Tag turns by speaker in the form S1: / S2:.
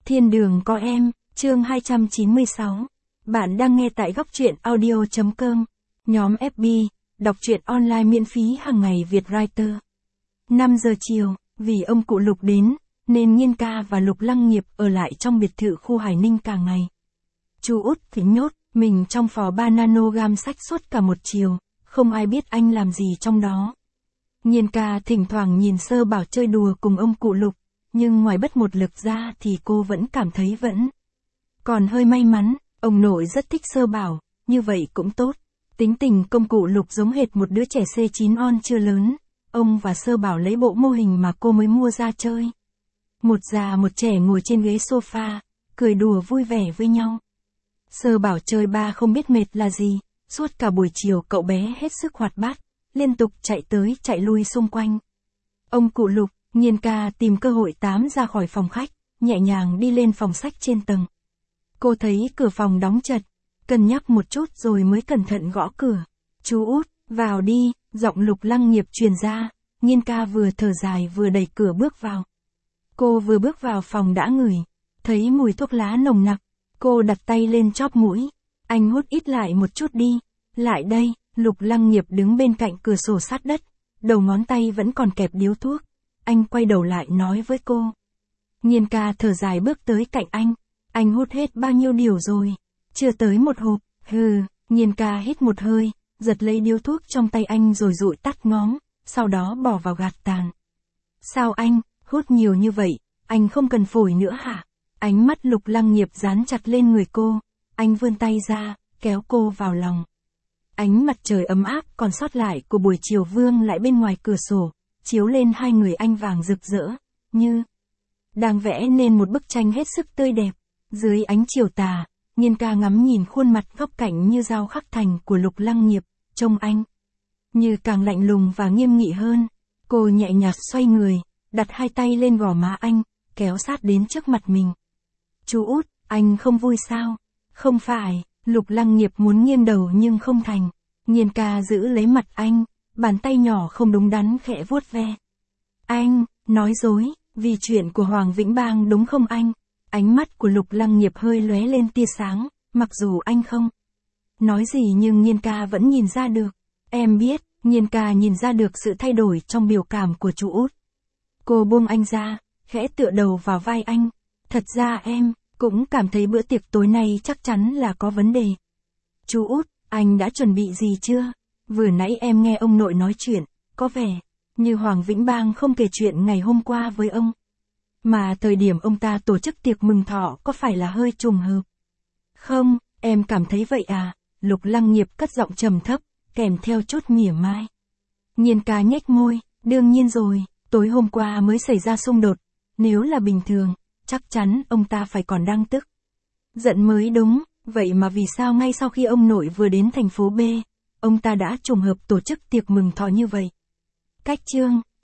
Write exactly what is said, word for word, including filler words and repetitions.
S1: Thiên đường có em, chương hai trăm chín mươi sáu. Bạn đang nghe tại góc truyện audio chấm com. Nhóm ép bê, đọc truyện online miễn phí hàng ngày Việt Writer. năm giờ chiều, vì ông cụ Lục đến, nên Nhiên ca và Lục Lăng Nghiệp ở lại trong biệt thự khu Hải Ninh cả ngày. Chú Út thì nhốt mình trong phò ba nano gam sách suốt cả một chiều, không ai biết anh làm gì trong đó. Nhiên ca thỉnh thoảng nhìn Sơ Bảo chơi đùa cùng ông cụ Lục, nhưng ngoài bất một lực ra thì cô vẫn cảm thấy vẫn còn hơi may mắn. Ông nội rất thích Sơ Bảo, như vậy cũng tốt. Tính tình công cụ Lục giống hệt một đứa trẻ xê chín on chưa lớn. Ông và Sơ Bảo lấy bộ mô hình mà cô mới mua ra chơi. Một già một trẻ ngồi trên ghế sofa, cười đùa vui vẻ với nhau. Sơ Bảo chơi ba không biết mệt là gì, suốt cả buổi chiều cậu bé hết sức hoạt bát, liên tục chạy tới chạy lui xung quanh. Ông cụ Lục, Nhiên ca tìm cơ hội tám ra khỏi phòng khách, nhẹ nhàng đi lên phòng sách trên tầng. Cô thấy cửa phòng đóng chặt, cân nhắc một chút rồi mới cẩn thận gõ cửa. Chú Út, vào đi, giọng Lục Lăng Nghiệp truyền ra. Nhiên ca vừa thở dài vừa đẩy cửa bước vào. Cô vừa bước vào phòng đã ngửi thấy mùi thuốc lá nồng nặc. Cô đặt tay lên chóp mũi. Anh hút ít lại một chút đi. Lại đây. Lục Lăng Nghiệp đứng bên cạnh cửa sổ sát đất, đầu ngón tay vẫn còn kẹp điếu thuốc. Anh quay đầu lại nói với cô. Nhiên ca thở dài bước tới cạnh anh. Anh hút hết bao nhiêu điều rồi? Chưa tới một hộp. Hừ. Nhiên ca hít một hơi, giật lấy điếu thuốc trong tay anh rồi dụi tắt ngóm, sau đó bỏ vào gạt tàn. Sao anh, hút nhiều như vậy, anh không cần phổi nữa hả? Ánh mắt Lục Lăng Nghiệp dán chặt lên người cô. Anh vươn tay ra, kéo cô vào lòng. Ánh mặt trời ấm áp còn sót lại của buổi chiều vương lại bên ngoài cửa sổ, chiếu lên hai người anh vàng rực rỡ, như đang vẽ nên một bức tranh hết sức tươi đẹp. Dưới ánh chiều tà, Nhiên ca ngắm nhìn khuôn mặt góc cạnh như dao khắc thành của Lục Lăng Nghiệp, trông anh như càng lạnh lùng và nghiêm nghị hơn. Cô nhẹ nhàng xoay người, đặt hai tay lên gò má anh, kéo sát đến trước mặt mình. Chú Út, anh không vui sao? Không phải. Lục Lăng Nghiệp muốn nghiêng đầu nhưng không thành. Nhiên ca giữ lấy mặt anh, bàn tay nhỏ không đúng đắn khẽ vuốt ve. Anh, nói dối, vì chuyện của Hoàng Vĩnh Bang đúng không anh? Ánh mắt của Lục Lăng Nghiệp hơi lóe lên tia sáng, mặc dù anh không nói gì nhưng Nhiên ca vẫn nhìn ra được. Em biết. Nhiên ca nhìn ra được sự thay đổi trong biểu cảm của chú Út. Cô buông anh ra, khẽ tựa đầu vào vai anh. Thật ra em cũng cảm thấy bữa tiệc tối nay chắc chắn là có vấn đề. Chú Út, anh đã chuẩn bị gì chưa? Vừa nãy em nghe ông nội nói chuyện, có vẻ như Hoàng Vĩnh Bang không kể chuyện ngày hôm qua với ông. Mà thời điểm ông ta tổ chức tiệc mừng thọ có phải là hơi trùng hợp? Không, em cảm thấy vậy à? Lục Lăng Nghiệp cất giọng trầm thấp, kèm theo chút mỉa mai. Nhiên ca nhếch môi, đương nhiên rồi, tối hôm qua mới xảy ra xung đột. Nếu là bình thường, chắc chắn ông ta phải còn đang tức giận mới đúng. Vậy mà vì sao ngay sau khi ông nội vừa đến thành phố B, ông ta đã trùng hợp tổ chức tiệc mừng thọ như vậy? Cách chương.